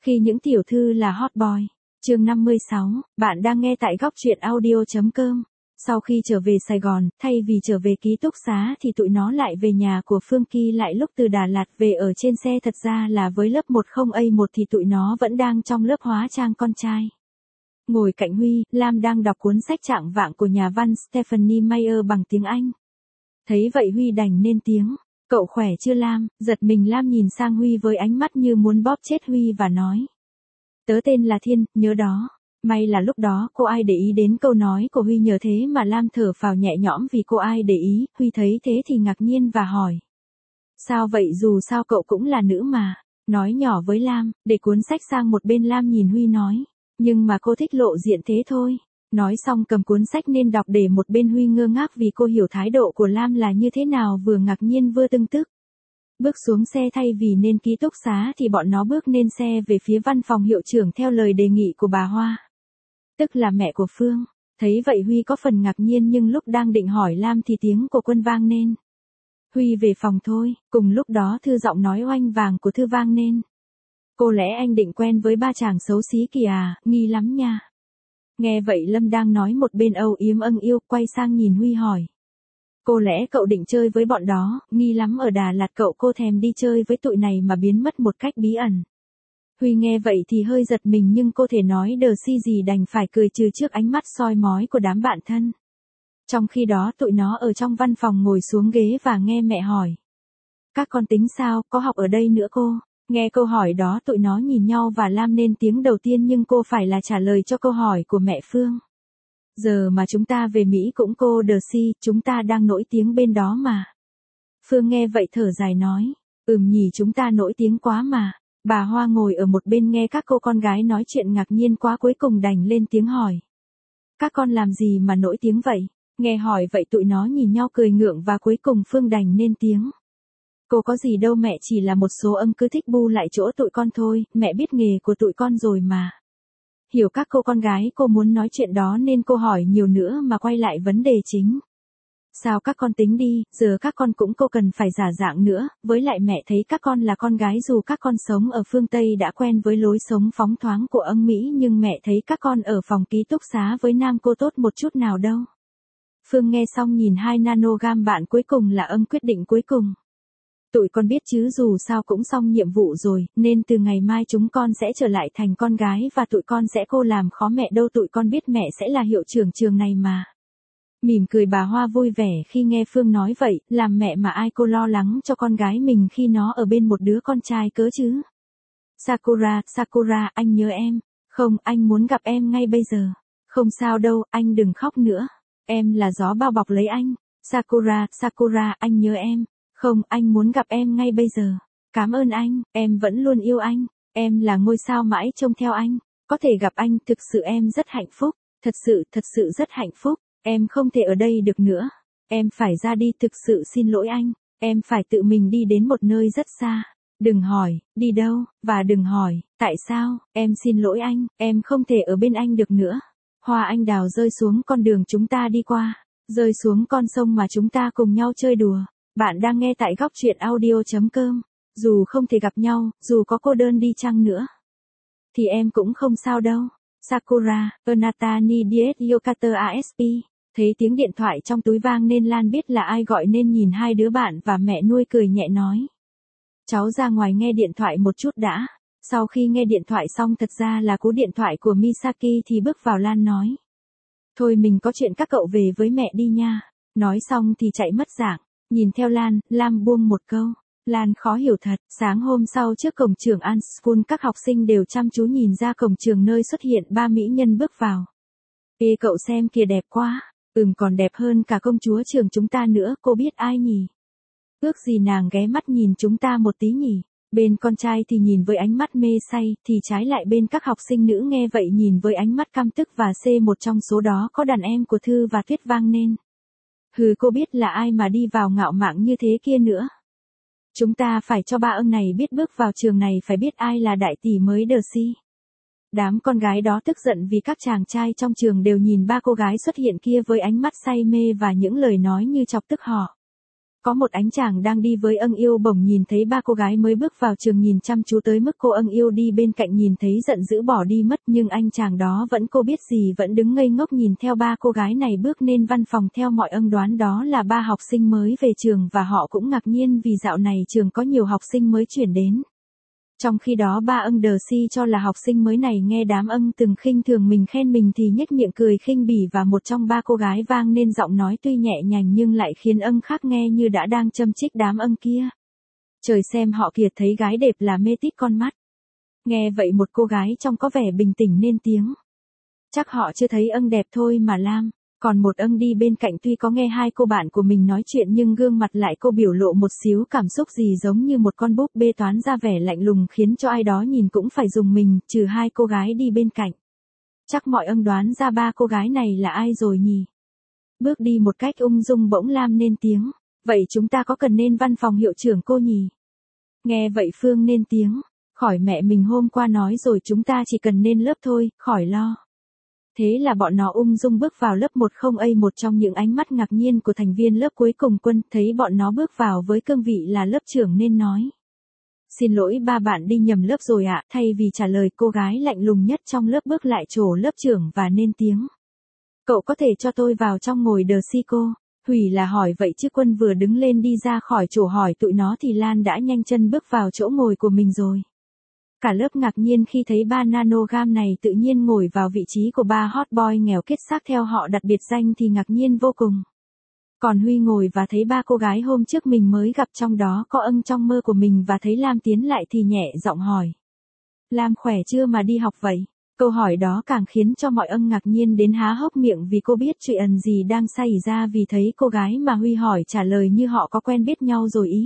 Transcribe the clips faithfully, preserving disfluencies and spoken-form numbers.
Khi những tiểu thư là hot boy. Chương năm mươi sáu, bạn đang nghe tại góc truyện audio chấm com. Sau khi trở về Sài Gòn, thay vì trở về ký túc xá thì tụi nó lại về nhà của Phương Ki lại lúc từ Đà Lạt về ở trên xe. Thật ra là với lớp mười A một thì tụi nó vẫn đang trong lớp hóa trang con trai. Ngồi cạnh Huy, Lam đang đọc cuốn sách Trạng Vạng của nhà văn Stephenie Meyer bằng tiếng Anh. Thấy vậy Huy đành nên tiếng. Cậu khỏe chưa Lam? Giật mình Lam nhìn sang Huy với ánh mắt như muốn bóp chết Huy và nói. Tớ tên là Thiên, nhớ đó. May là lúc đó cô ai để ý đến câu nói của Huy, nhờ thế mà Lam thở phào nhẹ nhõm vì cô ai để ý. Huy thấy thế thì ngạc nhiên và hỏi. Sao vậy, dù sao cậu cũng là nữ mà. Nói nhỏ với Lam, để cuốn sách sang một bên. Lam nhìn Huy nói. Nhưng mà cô thích lộ diện thế thôi. Nói xong cầm cuốn sách nên đọc để một bên. Huy ngơ ngác vì cô hiểu thái độ của Lam là như thế nào, vừa ngạc nhiên vừa tưng tức. Bước xuống xe thay vì nên ký túc xá thì bọn nó bước lên xe về phía văn phòng hiệu trưởng theo lời đề nghị của bà Hoa. Tức là mẹ của Phương. Thấy vậy Huy có phần ngạc nhiên, nhưng lúc đang định hỏi Lam thì tiếng của Quân vang lên. Huy về phòng thôi. Cùng lúc đó Thư giọng nói oanh vàng của Thư vang lên. Cô lẽ anh định quen với ba chàng xấu xí kìa à, nghi lắm nha. Nghe vậy Lâm đang nói một bên âu yếm âng yêu, quay sang nhìn Huy hỏi. Cô lẽ cậu định chơi với bọn đó, nghi lắm ở Đà Lạt cậu cô thèm đi chơi với tụi này mà biến mất một cách bí ẩn. Huy nghe vậy thì hơi giật mình, nhưng cô thể nói đờ si gì đành phải cười trừ trước ánh mắt soi mói của đám bạn thân. Trong khi đó tụi nó ở trong văn phòng ngồi xuống ghế và nghe mẹ hỏi. Các con tính sao, có học ở đây nữa cô? Nghe câu hỏi đó tụi nó nhìn nhau và Lam lên tiếng đầu tiên, nhưng cô phải là trả lời cho câu hỏi của mẹ Phương. Giờ mà chúng ta về Mỹ cũng cô đờ si, chúng ta đang nổi tiếng bên đó mà. Phương nghe vậy thở dài nói. Ừm nhỉ, chúng ta nổi tiếng quá mà. Bà Hoa ngồi ở một bên nghe các cô con gái nói chuyện ngạc nhiên quá, cuối cùng đành lên tiếng hỏi. Các con làm gì mà nổi tiếng vậy? Nghe hỏi vậy tụi nó nhìn nhau cười ngượng và cuối cùng Phương đành lên tiếng. Cô có gì đâu mẹ, chỉ là một số ông cứ thích bu lại chỗ tụi con thôi, mẹ biết nghề của tụi con rồi mà. Hiểu các cô con gái cô muốn nói chuyện đó nên cô hỏi nhiều nữa mà quay lại vấn đề chính. Sao các con tính đi, giờ các con cũng cô cần phải giả dạng nữa, với lại mẹ thấy các con là con gái, dù các con sống ở phương Tây đã quen với lối sống phóng thoáng của ông Mỹ, nhưng mẹ thấy các con ở phòng ký túc xá với nam cô tốt một chút nào đâu. Phương nghe xong nhìn hai nanogam bạn cuối cùng là âm quyết định cuối cùng. Tụi con biết chứ, dù sao cũng xong nhiệm vụ rồi, nên từ ngày mai chúng con sẽ trở lại thành con gái và tụi con sẽ cô làm khó mẹ đâu, tụi con biết mẹ sẽ là hiệu trưởng trường này mà. Mỉm cười bà Hoa vui vẻ khi nghe Phương nói vậy, làm mẹ mà ai cô lo lắng cho con gái mình khi nó ở bên một đứa con trai cớ chứ. Sakura, Sakura, anh nhớ em. Không, anh muốn gặp em ngay bây giờ. Không sao đâu, anh đừng khóc nữa. Em là gió bao bọc lấy anh. Sakura, Sakura, anh nhớ em. Không, anh muốn gặp em ngay bây giờ. Cảm ơn anh, em vẫn luôn yêu anh. Em là ngôi sao mãi trông theo anh. Có thể gặp anh, thực sự em rất hạnh phúc. Thật sự, thật sự rất hạnh phúc. Em không thể ở đây được nữa. Em phải ra đi, thực sự xin lỗi anh. Em phải tự mình đi đến một nơi rất xa. Đừng hỏi, đi đâu, và đừng hỏi, tại sao, em xin lỗi anh, em không thể ở bên anh được nữa. Hoa anh đào rơi xuống con đường chúng ta đi qua. Rơi xuống con sông mà chúng ta cùng nhau chơi đùa. Bạn đang nghe tại góc truyện audio chấm com. Dù không thể gặp nhau, dù có cô đơn đi chăng nữa, thì em cũng không sao đâu. Sakura, Onatani Diet Yokata asp. Thấy tiếng điện thoại trong túi vang nên Lan biết là ai gọi nên nhìn hai đứa bạn và mẹ nuôi cười nhẹ nói. Cháu ra ngoài nghe điện thoại một chút đã. Sau khi nghe điện thoại xong, thật ra là cú điện thoại của Misaki, thì bước vào Lan nói. Thôi mình có chuyện, các cậu về với mẹ đi nha. Nói xong thì chạy mất dạng. Nhìn theo Lan, Lam buông một câu. Lan khó hiểu thật. Sáng hôm sau trước cổng trường An School, các học sinh đều chăm chú nhìn ra cổng trường nơi xuất hiện ba mỹ nhân bước vào. Ê cậu xem kìa, đẹp quá. Ừm, còn đẹp hơn cả công chúa trường chúng ta nữa, cô biết ai nhỉ? Ước gì nàng ghé mắt nhìn chúng ta một tí nhỉ? Bên con trai thì nhìn với ánh mắt mê say, thì trái lại bên các học sinh nữ nghe vậy nhìn với ánh mắt căm tức, và C một trong số đó có đàn em của Thư và Tuyết vang lên. Hừ, cô biết là ai mà đi vào ngạo mạn như thế kia nữa. Chúng ta phải cho ba ông này biết bước vào trường này phải biết ai là đại tỷ mới đờ si. Đám con gái đó tức giận vì các chàng trai trong trường đều nhìn ba cô gái xuất hiện kia với ánh mắt say mê và những lời nói như chọc tức họ. Có một anh chàng đang đi với ân yêu bỗng nhìn thấy ba cô gái mới bước vào trường nhìn chăm chú tới mức cô ân yêu đi bên cạnh nhìn thấy giận dữ bỏ đi mất, nhưng anh chàng đó vẫn cô biết gì vẫn đứng ngây ngốc nhìn theo ba cô gái này bước lên văn phòng. Theo mọi ân đoán đó là ba học sinh mới về trường và họ cũng ngạc nhiên vì dạo này trường có nhiều học sinh mới chuyển đến. Trong khi đó ba ân đờ si cho là học sinh mới này nghe đám ân từng khinh thường mình khen mình thì nhếch miệng cười khinh bỉ, và một trong ba cô gái vang nên giọng nói tuy nhẹ nhàng nhưng lại khiến ân khác nghe như đã đang châm chích đám ân kia. Trời xem họ kìa, thấy gái đẹp là mê tít con mắt. Nghe vậy một cô gái trong có vẻ bình tĩnh nên tiếng. Chắc họ chưa thấy ân đẹp thôi mà Lam. Còn một ân đi bên cạnh tuy có nghe hai cô bạn của mình nói chuyện nhưng gương mặt lại cô biểu lộ một xíu cảm xúc gì giống như một con búp bê toán ra vẻ lạnh lùng khiến cho ai đó nhìn cũng phải rùng mình, trừ hai cô gái đi bên cạnh. Chắc mọi ân đoán ra ba cô gái này là ai rồi nhỉ? Bước đi một cách ung dung bỗng Lam nên tiếng. Vậy chúng ta có cần nên văn phòng hiệu trưởng cô nhỉ? Nghe vậy Phương nên tiếng. Khỏi mẹ mình hôm qua nói rồi, chúng ta chỉ cần nên lớp thôi, khỏi lo. Thế là bọn nó ung dung bước vào lớp một không A. Một trong những ánh mắt ngạc nhiên của thành viên lớp cuối cùng Quân thấy bọn nó bước vào với cương vị là lớp trưởng nên nói. Xin lỗi ba bạn đi nhầm lớp rồi ạ. Thay vì trả lời, cô gái lạnh lùng nhất trong lớp bước lại chỗ lớp trưởng và nên tiếng. Cậu có thể cho tôi vào trong ngồi đờ si cô? Hủy là hỏi vậy chứ Quân vừa đứng lên đi ra khỏi chỗ hỏi tụi nó thì Lan đã nhanh chân bước vào chỗ ngồi của mình rồi. Cả lớp ngạc nhiên khi thấy ba nanogam này tự nhiên ngồi vào vị trí của ba hot boy nghèo kết xác theo họ đặt biệt danh thì ngạc nhiên vô cùng. Còn Huy ngồi và thấy ba cô gái hôm trước mình mới gặp trong đó có ân trong mơ của mình và thấy Lam tiến lại thì nhẹ giọng hỏi. Lam khỏe chưa mà đi học vậy? Câu hỏi đó càng khiến cho mọi ân ngạc nhiên đến há hốc miệng vì cô biết chuyện gì đang xảy ra vì thấy cô gái mà Huy hỏi trả lời như họ có quen biết nhau rồi ý.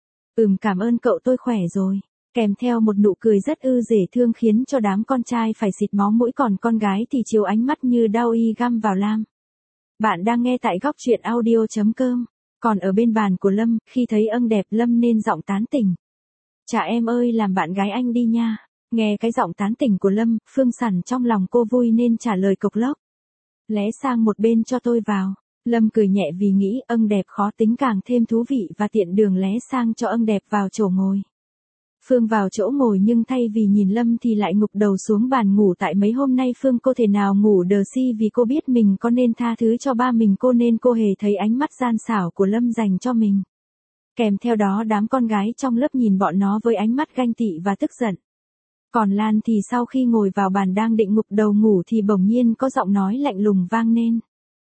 Ừm cảm ơn cậu tôi khỏe rồi. Kèm theo một nụ cười rất ư dễ thương khiến cho đám con trai phải xịt máu mũi còn con gái thì chiếu ánh mắt như đau y găm vào Lam. Bạn đang nghe tại góc truyện audio chấm com. Còn ở bên bàn của Lâm, khi thấy ân đẹp Lâm nên giọng tán tỉnh. Chà em ơi làm bạn gái anh đi nha. Nghe cái giọng tán tỉnh của Lâm, Phương Sẵn trong lòng cô vui nên trả lời cộc lốc. Lé sang một bên cho tôi vào. Lâm cười nhẹ vì nghĩ ân đẹp khó tính càng thêm thú vị và tiện đường lé sang cho ân đẹp vào chỗ ngồi. Phương vào chỗ ngồi nhưng thay vì nhìn Lâm thì lại ngục đầu xuống bàn ngủ tại mấy hôm nay Phương cô thể nào ngủ đờ si vì cô biết mình có nên tha thứ cho ba mình cô nên cô hề thấy ánh mắt gian xảo của Lâm dành cho mình. Kèm theo đó đám con gái trong lớp nhìn bọn nó với ánh mắt ganh tị và tức giận. Còn Lan thì sau khi ngồi vào bàn đang định ngục đầu ngủ thì bỗng nhiên có giọng nói lạnh lùng vang lên.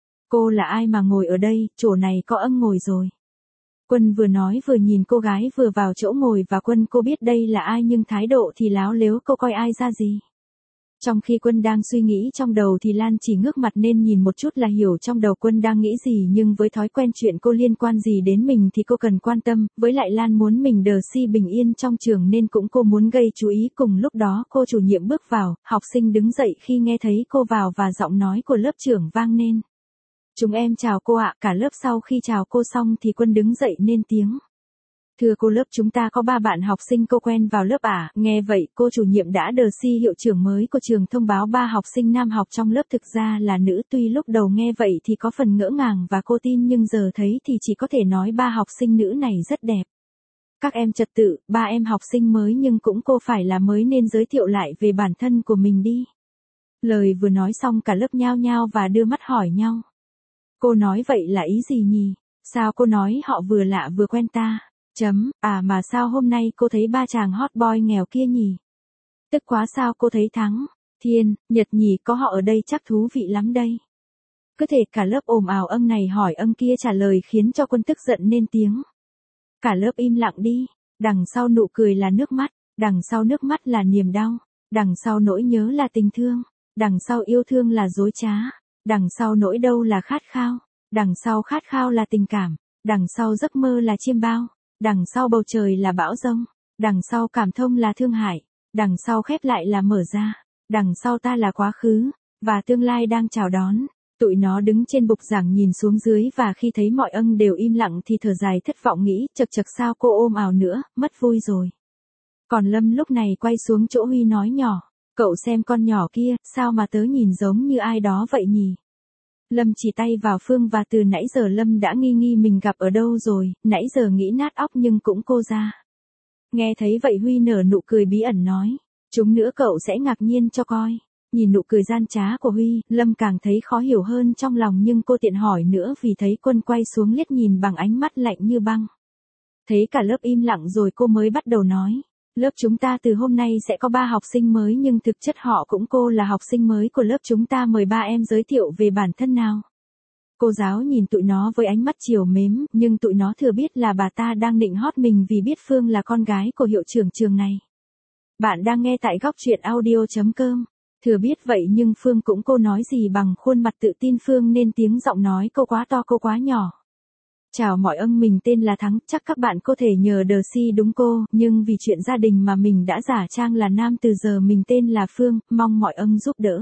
Cô là ai mà ngồi ở đây, chỗ này có ân ngồi rồi. Quân vừa nói vừa nhìn cô gái vừa vào chỗ ngồi và Quân cô biết đây là ai nhưng thái độ thì láo lếu cô coi ai ra gì. Trong khi Quân đang suy nghĩ trong đầu thì Lan chỉ ngước mặt nên nhìn một chút là hiểu trong đầu Quân đang nghĩ gì nhưng với thói quen chuyện cô liên quan gì đến mình thì cô cần quan tâm, với lại Lan muốn mình đờ si bình yên trong trường nên cũng cô muốn gây chú ý. Cùng lúc đó cô chủ nhiệm bước vào, học sinh đứng dậy khi nghe thấy cô vào và giọng nói của lớp trưởng vang lên. Chúng em chào cô ạ. Cả lớp sau khi chào cô xong thì Quân đứng dậy nên tiếng. Thưa cô lớp chúng ta có ba bạn học sinh cô quen vào lớp à? Nghe vậy cô chủ nhiệm đã đờ si hiệu trưởng mới của trường thông báo ba học sinh nam học trong lớp thực ra là nữ. Tuy lúc đầu nghe vậy thì có phần ngỡ ngàng và cô tin nhưng giờ thấy thì chỉ có thể nói ba học sinh nữ này rất đẹp. Các em trật tự, ba em học sinh mới nhưng cũng cô phải là mới nên giới thiệu lại về bản thân của mình đi. Lời vừa nói xong cả lớp nhao nhao và đưa mắt hỏi nhau. Cô nói vậy là ý gì nhỉ? Sao cô nói họ vừa lạ vừa quen ta? Chấm, à mà sao hôm nay cô thấy ba chàng hot boy nghèo kia nhỉ? Tức quá sao cô thấy Thắng, Thiên, Nhật nhỉ có họ ở đây chắc thú vị lắm đây. Cứ thể cả lớp ồn ào ân này hỏi ân kia trả lời khiến cho Quân tức giận nên tiếng. Cả lớp im lặng đi, đằng sau nụ cười là nước mắt, đằng sau nước mắt là niềm đau, đằng sau nỗi nhớ là tình thương, đằng sau yêu thương là dối trá. Đằng sau nỗi đau là khát khao, đằng sau khát khao là tình cảm, đằng sau giấc mơ là chiêm bao, đằng sau bầu trời là bão giông, đằng sau cảm thông là thương hại, đằng sau khép lại là mở ra, đằng sau ta là quá khứ, và tương lai đang chào đón. Tụi nó đứng trên bục giảng nhìn xuống dưới và khi thấy mọi ân đều im lặng thì thở dài thất vọng nghĩ chật chật sao cô ôm ào nữa, mất vui rồi. Còn Lâm lúc này quay xuống chỗ Huy nói nhỏ. Cậu xem con nhỏ kia, sao mà tớ nhìn giống như ai đó vậy nhỉ? Lâm chỉ tay vào Phương và từ nãy giờ Lâm đã nghi nghi mình gặp ở đâu rồi, nãy giờ nghĩ nát óc nhưng cũng cô ra. Nghe thấy vậy Huy nở nụ cười bí ẩn nói, chúng nữa cậu sẽ ngạc nhiên cho coi. Nhìn nụ cười gian trá của Huy, Lâm càng thấy khó hiểu hơn trong lòng nhưng cô tiện hỏi nữa vì thấy Quân quay xuống liếc nhìn bằng ánh mắt lạnh như băng. Thấy cả lớp im lặng rồi cô mới bắt đầu nói, lớp chúng ta từ hôm nay sẽ có ba học sinh mới nhưng thực chất họ cũng cô là học sinh mới của lớp chúng ta, mời ba em giới thiệu về bản thân nào. Cô giáo nhìn tụi nó với ánh mắt trìu mến, nhưng tụi nó thừa biết là bà ta đang định hót mình vì biết Phương là con gái của hiệu trưởng trường này. Bạn đang nghe tại góc truyện audio chấm com. Thừa biết vậy nhưng Phương cũng cô nói gì bằng khuôn mặt tự tin Phương nên tiếng giọng nói cô quá to cô quá nhỏ. Chào mọi ân, mình tên là Thắng, chắc các bạn có thể nhờ đờ si đúng cô, nhưng vì chuyện gia đình mà mình đã giả trang là nam từ giờ mình tên là Phương, mong mọi ân giúp đỡ.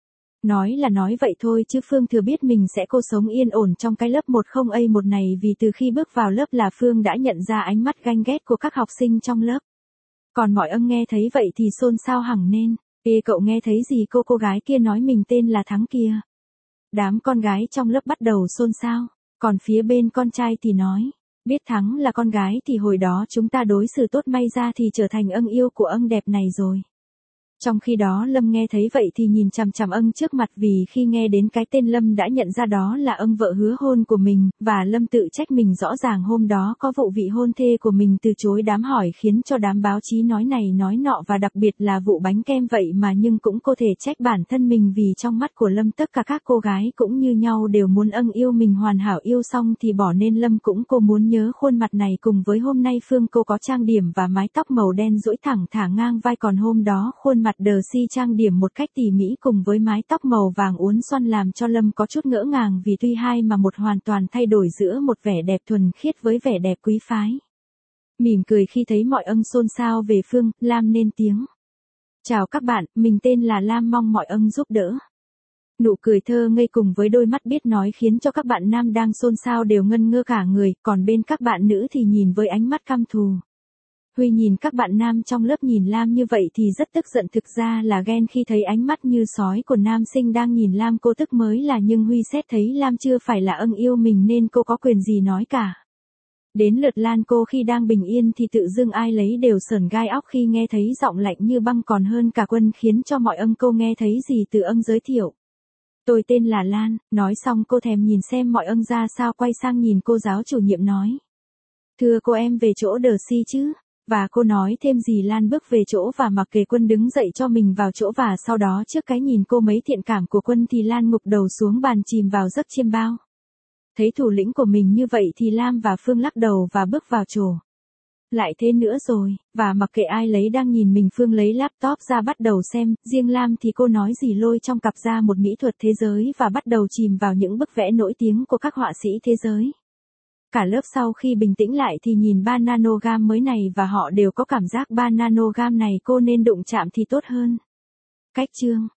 Nói là nói vậy thôi chứ Phương thừa biết mình sẽ cô sống yên ổn trong cái lớp một không A một này vì từ khi bước vào lớp là Phương đã nhận ra ánh mắt ganh ghét của các học sinh trong lớp. Còn mọi ân nghe thấy vậy thì xôn xao hẳn nên, ê cậu nghe thấy gì cô cô gái kia nói mình tên là Thắng kia. Đám con gái trong lớp bắt đầu xôn xao. Còn phía bên con trai thì nói, biết Thắng là con gái thì hồi đó chúng ta đối xử tốt, may ra thì trở thành ân yêu của ân đẹp này rồi. Trong khi đó Lâm nghe thấy vậy thì nhìn chằm chằm ân trước mặt vì khi nghe đến cái tên Lâm đã nhận ra đó là ân vợ hứa hôn của mình, và Lâm tự trách mình rõ ràng hôm đó có vụ vị hôn thê của mình từ chối đám hỏi khiến cho đám báo chí nói này nói nọ và đặc biệt là vụ bánh kem vậy mà, nhưng cũng có thể trách bản thân mình vì trong mắt của Lâm tất cả các cô gái cũng như nhau đều muốn ân yêu mình hoàn hảo, yêu xong thì bỏ, nên Lâm cũng cô muốn nhớ khuôn mặt này cùng với hôm nay Phương cô có trang điểm và mái tóc màu đen duỗi thẳng thả ngang vai, còn hôm đó khuôn mặt đờ si trang điểm một cách tỉ mỉ cùng với mái tóc màu vàng uốn xoăn làm cho Lâm có chút ngỡ ngàng vì tuy hai mà một hoàn toàn thay đổi giữa một vẻ đẹp thuần khiết với vẻ đẹp quý phái. Mỉm cười khi thấy mọi ân xôn xao về Phương, Lam nên tiếng. Chào các bạn, mình tên là Lam, mong mọi ân giúp đỡ. Nụ cười thơ ngây cùng với đôi mắt biết nói khiến cho các bạn nam đang xôn xao đều ngân ngơ cả người, còn bên các bạn nữ thì nhìn với ánh mắt căm thù. Huy nhìn các bạn nam trong lớp nhìn Lam như vậy thì rất tức giận, thực ra là ghen khi thấy ánh mắt như sói của nam sinh đang nhìn Lam, cô tức mới là, nhưng Huy xét thấy Lam chưa phải là ân yêu mình nên cô có quyền gì nói cả. Đến lượt Lan cô khi đang bình yên thì tự dưng ai lấy đều sởn gai óc khi nghe thấy giọng lạnh như băng, còn hơn cả Quân khiến cho mọi ân cô nghe thấy gì từ ân giới thiệu. Tôi tên là Lan, nói xong cô thèm nhìn xem mọi ân ra sao, quay sang nhìn cô giáo chủ nhiệm nói. Thưa cô, em về chỗ đờ si chứ? Và cô nói thêm gì Lan bước về chỗ và mặc kệ Quân đứng dậy cho mình vào chỗ, và sau đó trước cái nhìn cô mấy thiện cảm của Quân thì Lan ngục đầu xuống bàn chìm vào giấc chiêm bao. Thấy thủ lĩnh của mình như vậy thì Lam và Phương lắc đầu và bước vào chỗ. Lại thế nữa rồi, và mặc kệ ai lấy đang nhìn mình, Phương lấy laptop ra bắt đầu xem, riêng Lam thì cô nói gì lôi trong cặp ra một mỹ thuật thế giới và bắt đầu chìm vào những bức vẽ nổi tiếng của các họa sĩ thế giới. Cả lớp sau khi bình tĩnh lại thì nhìn ba nanogam mới này và họ đều có cảm giác ba nanogam này cô nên đụng chạm thì tốt hơn. Cách chương